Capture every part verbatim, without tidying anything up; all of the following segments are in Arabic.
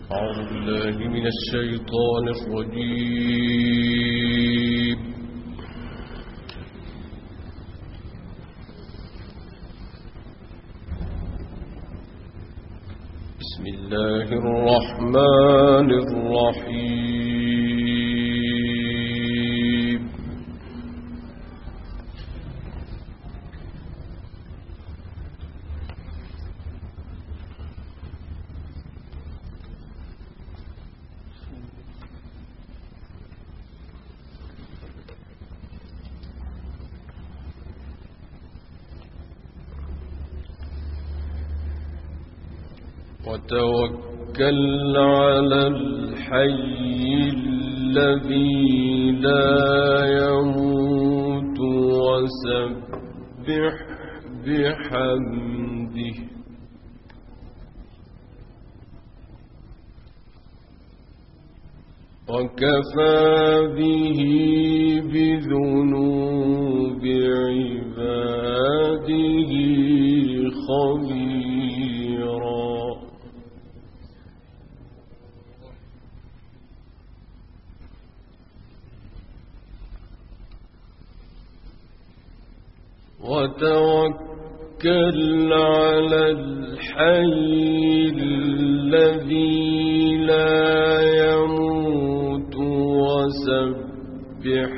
أعوذ بالله من الشيطان الرجيم. بسم الله الرحمن الرحيم. وتوكل على الحي الذي لا يموت وسبح بحمده وكفى به بذنوب عباده خبيرا. وتوكل على الحي الذي لا يموت وسبح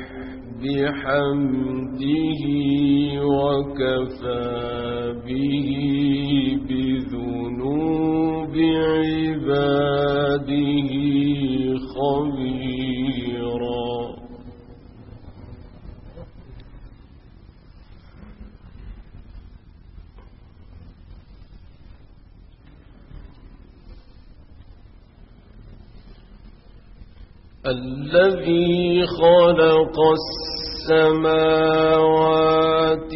بحمده وكفى به بذنوب عباده خبيرا. الذي خلق السماوات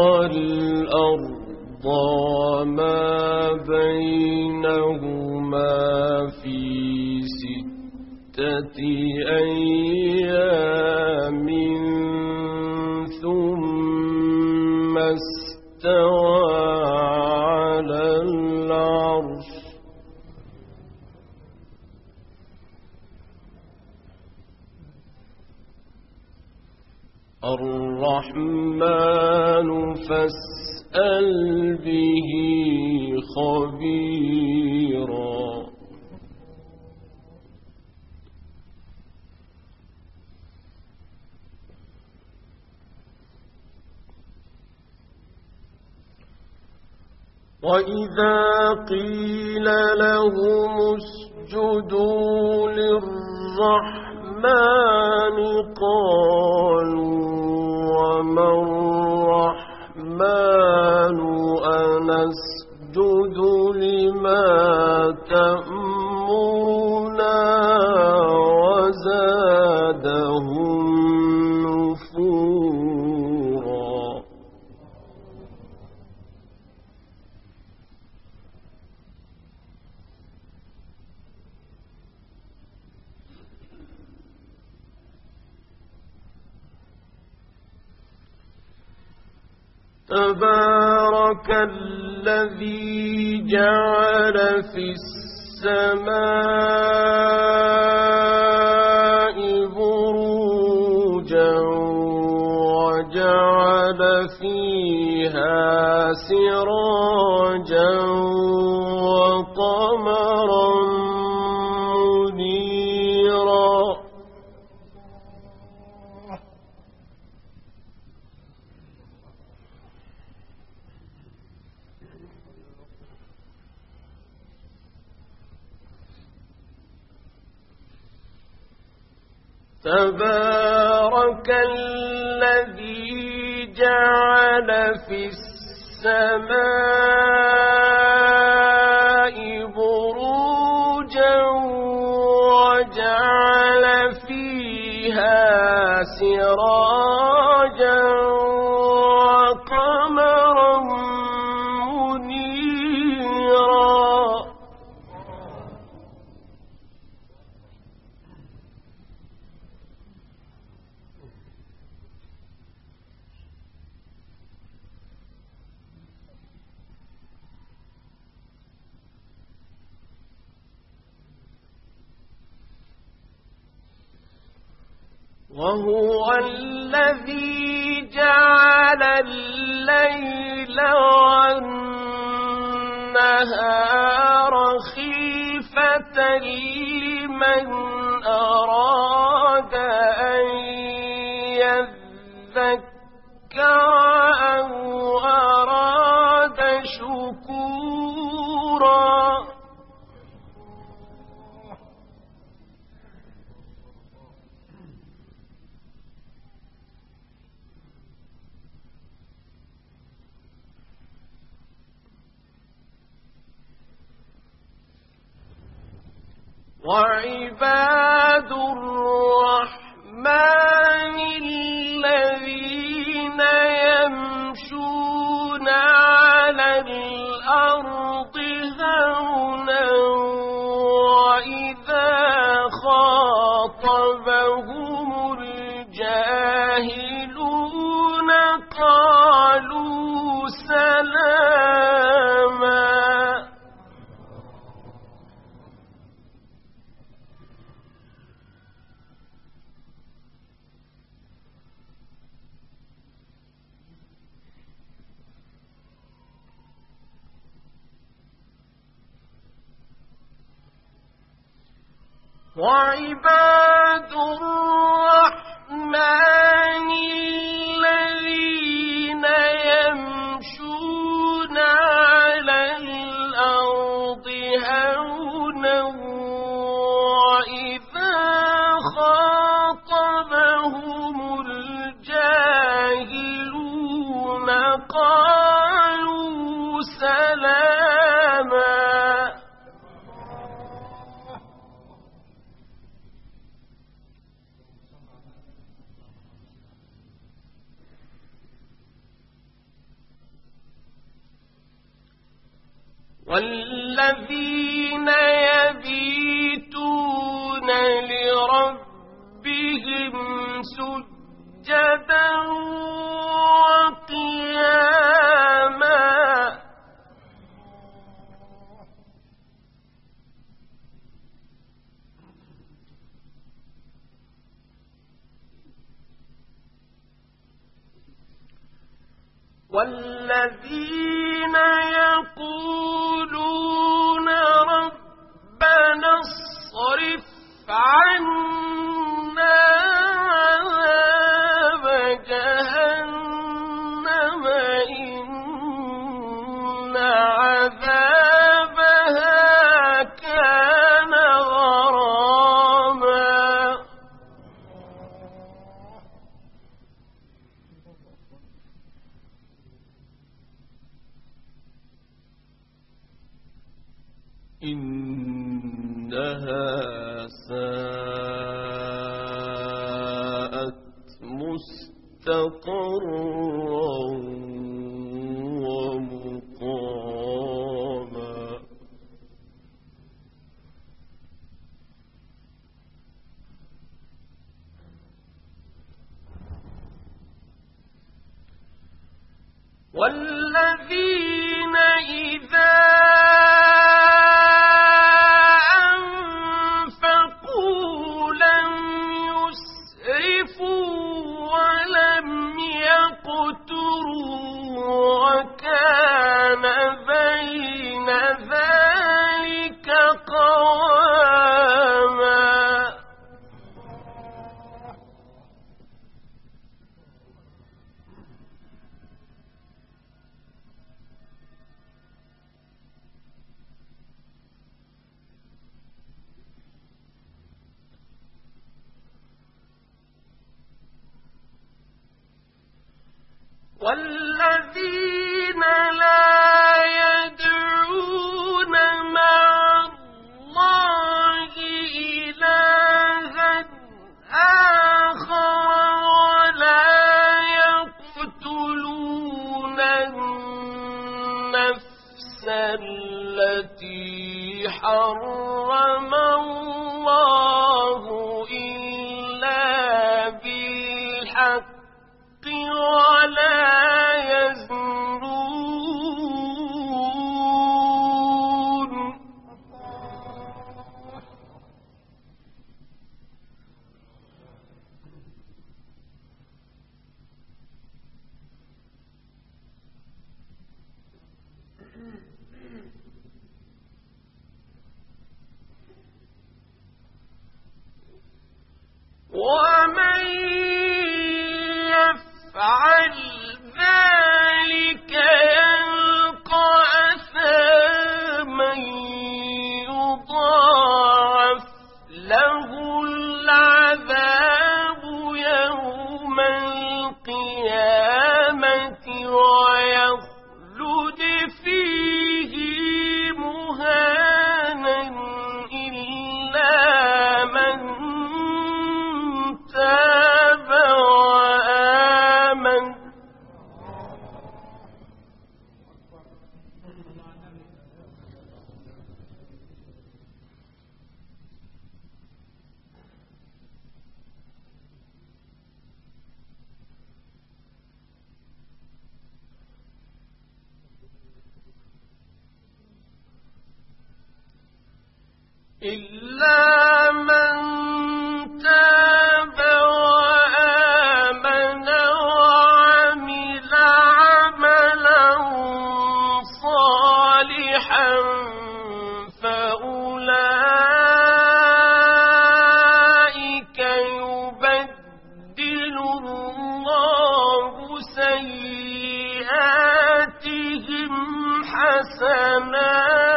والأرض وما بينهما في ستة أيام ثم استوى على العرش الرحمن فاسأل به خبيرا. وإذا قيل لهم اسجدوا للرحمن قالوا وما الرحمن أنسجد لما تأمرنا وزادهم نفورا. تبارك الذي جعل في السماء بروجا وجعل فيها سراجا وقمرا منيرا. تبارك الذي جعل في السماء بروجا وجعل فيها سراجا وقمرا منيرا. وهو الذي جعل الليل والنهار خلفة لمن أراد أن يذكر أو أراد شكورا وعباد الرحمن الذين يمشون على الأرض هونا وإذا خاطبهم الجاهلون قالوا سلاما وعباد الرحمن الذين يمشون على الأرض هونا وإذا خاطبهم الجاهلون قالوا سلاما والذين يبيتون لربهم سجدا وقياما والذين يقولون ربنا اصرف عنا عذاب جهنم إن عذابها كان غراما إنها ساءت مستقرا ومقاما والذين إذا وكان بين ذلك قواما والذين لا يدعون مع الله إلها آخر ولا يقتلون النفس التي حرم الله إلا بالحق ولا يزنون ومن يفعل ذلك يلقى أثاما يضاعف له العذاب يوم القيامة ويخلد فيه مهانا إلا من تاب وآمن. إلا من تاب وآمن وعمل عملا صالحا فأولئك يبدل الله سيئاتهم حسنات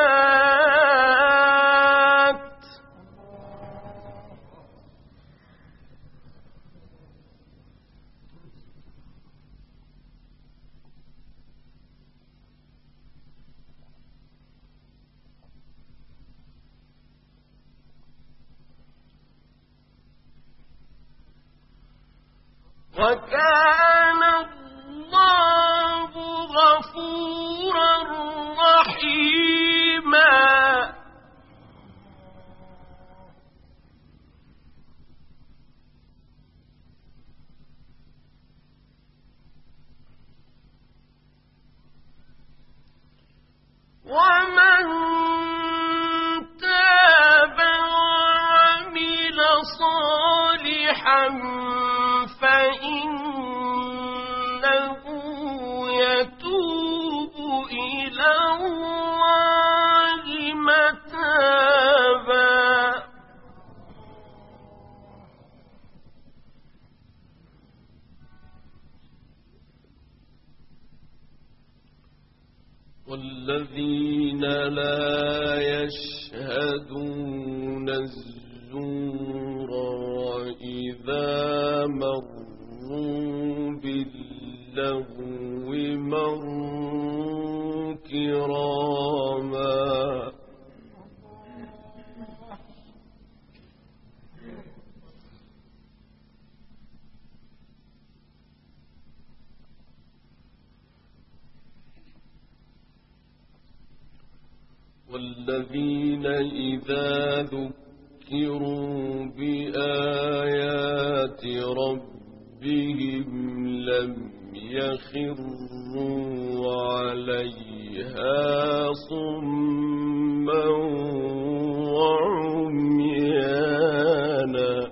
وكان الله غفورا رحيما. ومن تاب وعمل صالحا فإنه يتوب إلى الله متابا. والذين لا يشهدون الزور وإذا مروا باللغو مروا كراما. والذين إذا ذكروا بآيات ربهم لم يخروا عليها صما وعميانا.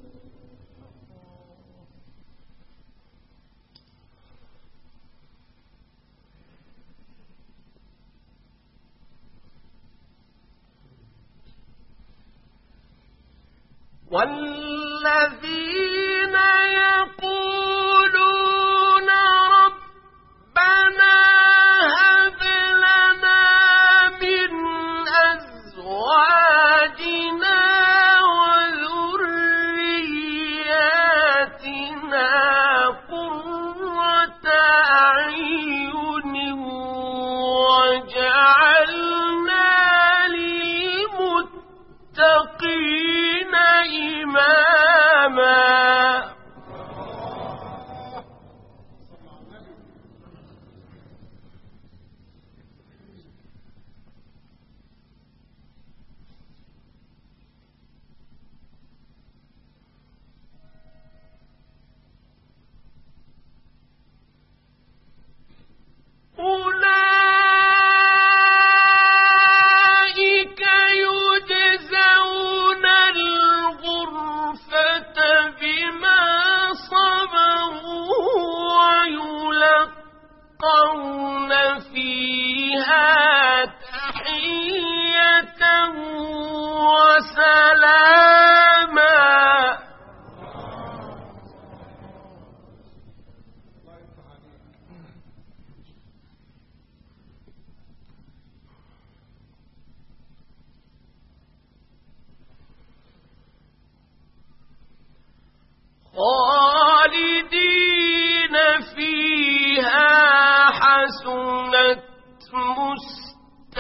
والذين يقولون ربنا هب لنا من أزواجنا وذرياتنا قرة أعين وجعلنا للمتقين إماما.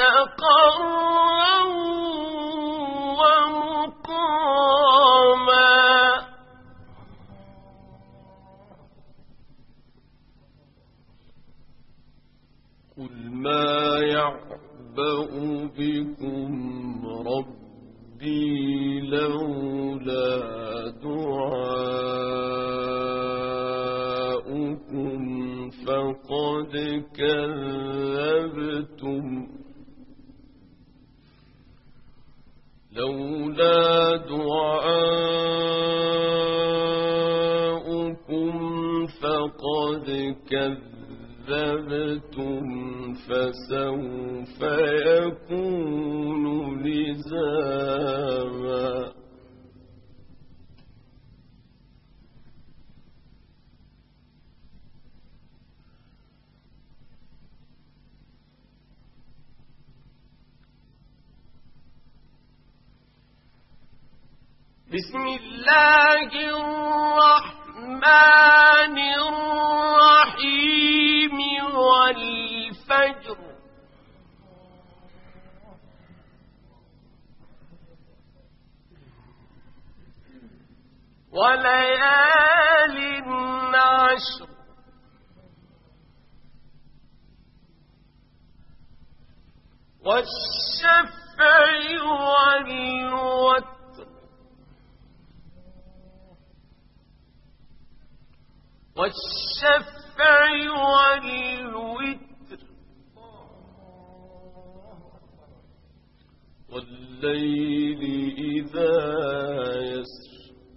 مستقرا ومقاما قل ما يعبأ بكم ربي لولا دعاؤكم فقد كذبتم لولا دعاؤكم فقد كذبتم فسوف يكون لزاما بسم الله الرحمن الرحيم والفجر وليال عشر والشفع والوتر والشفع والوتر والليل إذا يسر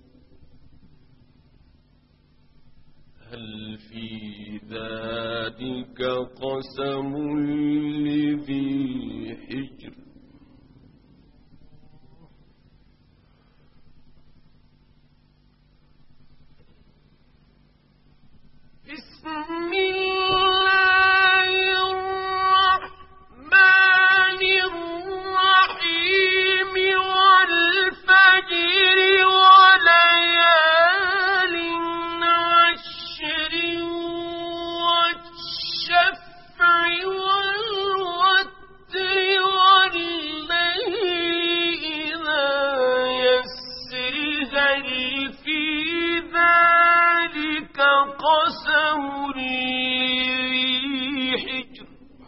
هل في ذلك قسم لذي حجر بسم الله الرحمن الرحيم والفجر وليال عشر والشفع والوتر والليل إذا يسر هل في ذلك قسم لذي حجر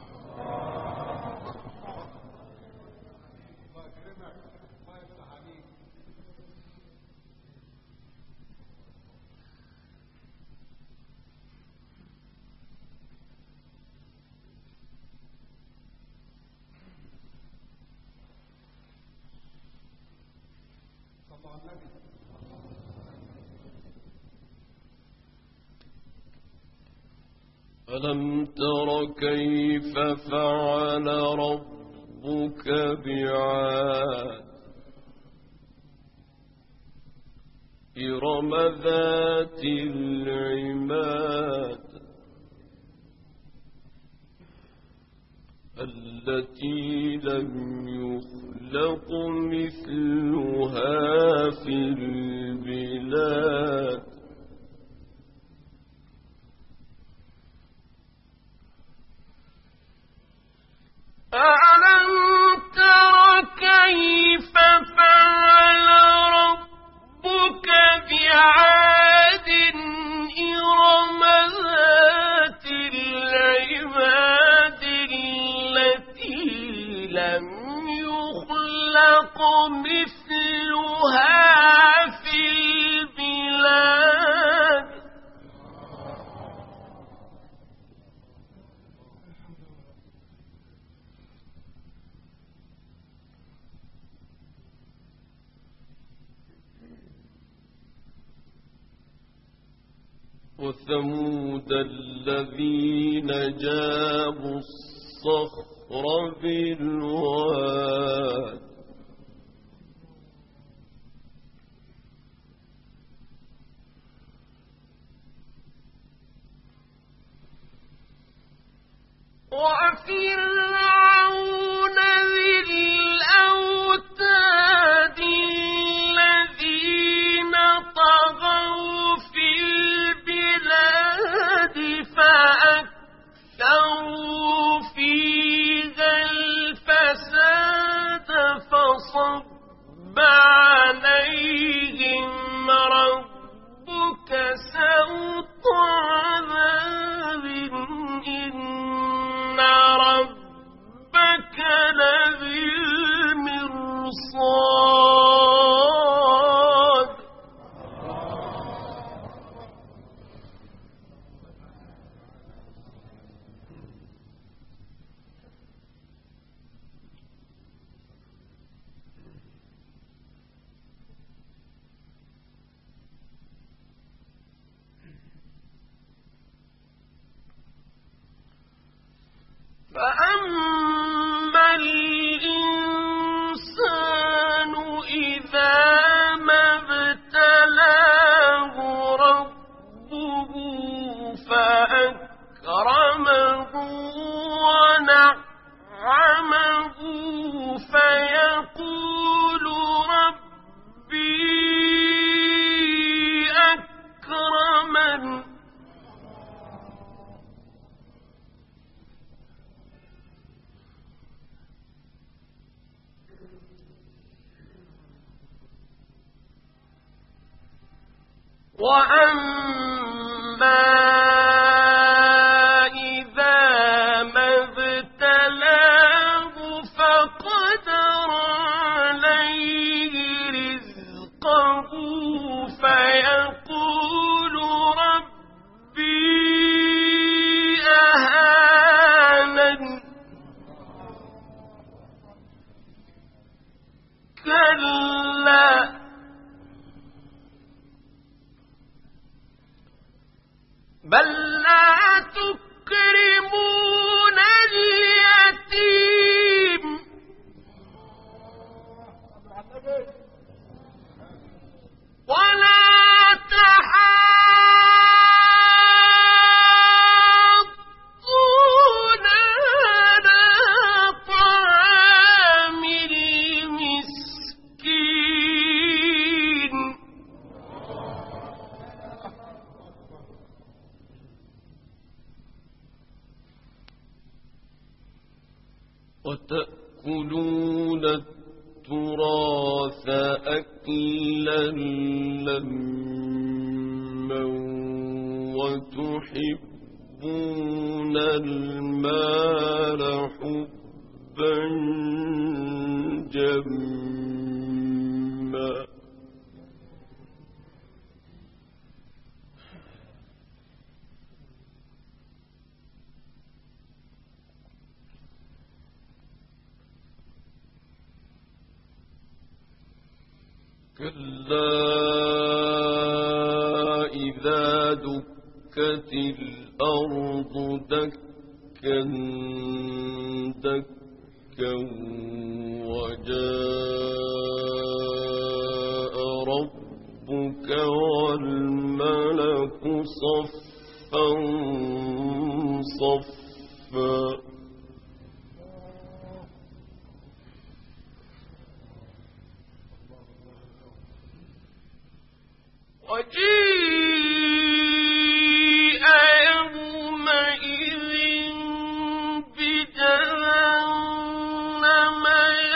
ألم تر كيف فعل ربك بعاد إرم ذات العماد التي لم يخلق مثلها في البلاد ألم تر كيف فعل ربك بعاد إرم ذات العماد التي لم يخلق مثلها في البلاد وثمود الذين جابوا الصخر بالواد وفرعون ذي الأوتاد الذين طغوا في البلاد فأكثروا فيها الفساد فأما الإنسان إذا ما ابتلاه ربه فأكرمه ونعمه فيقول ربي أكرمن وأما إذا ما ابتلاه فقدر عليه رزقه فيقول ربي أهانن كلا بل لا تكرمون اليتيم ولا تحاضون على طعام المسكين وتأكلون التراث أكلا لما وتحبون المال حبا جما كلا إذا دكت الأرض دكا دكا وجاء ربك والملك صفا صفا وجيء يومئذ بجهنم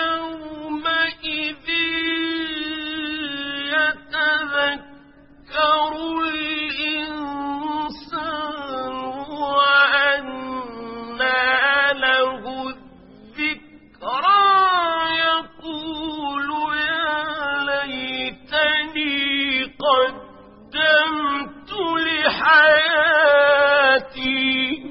يومئذ يتذكر الإنسان وأنى له الذكرى يقول يا ليتني قدمت لحياتي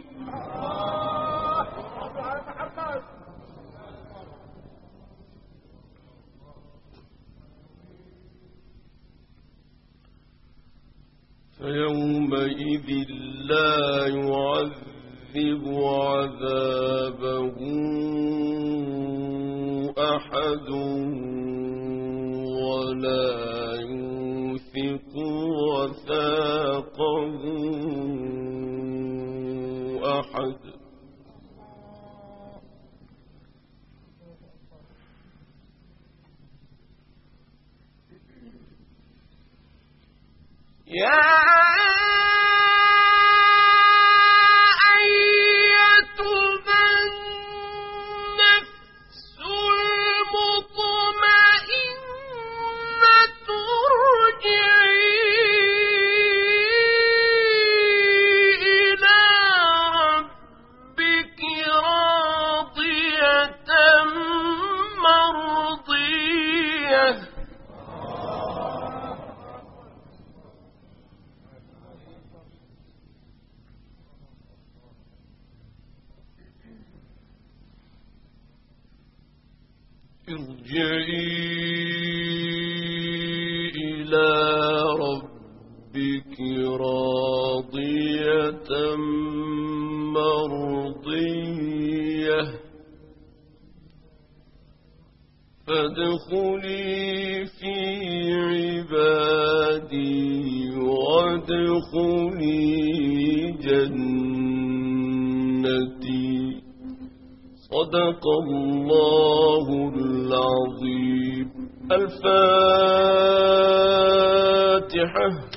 فيومئذ لا يعذب عذابه أحد ولا يوثق وثاقه أحد يا أيتها النفس المطمئنة ارجعي إلى ربك راضية مرضية ارجعي إلى ربك راضية مرضية فادخلي في عبادي وادخلي جنتي. صدق الله العظيم. الفاتحة.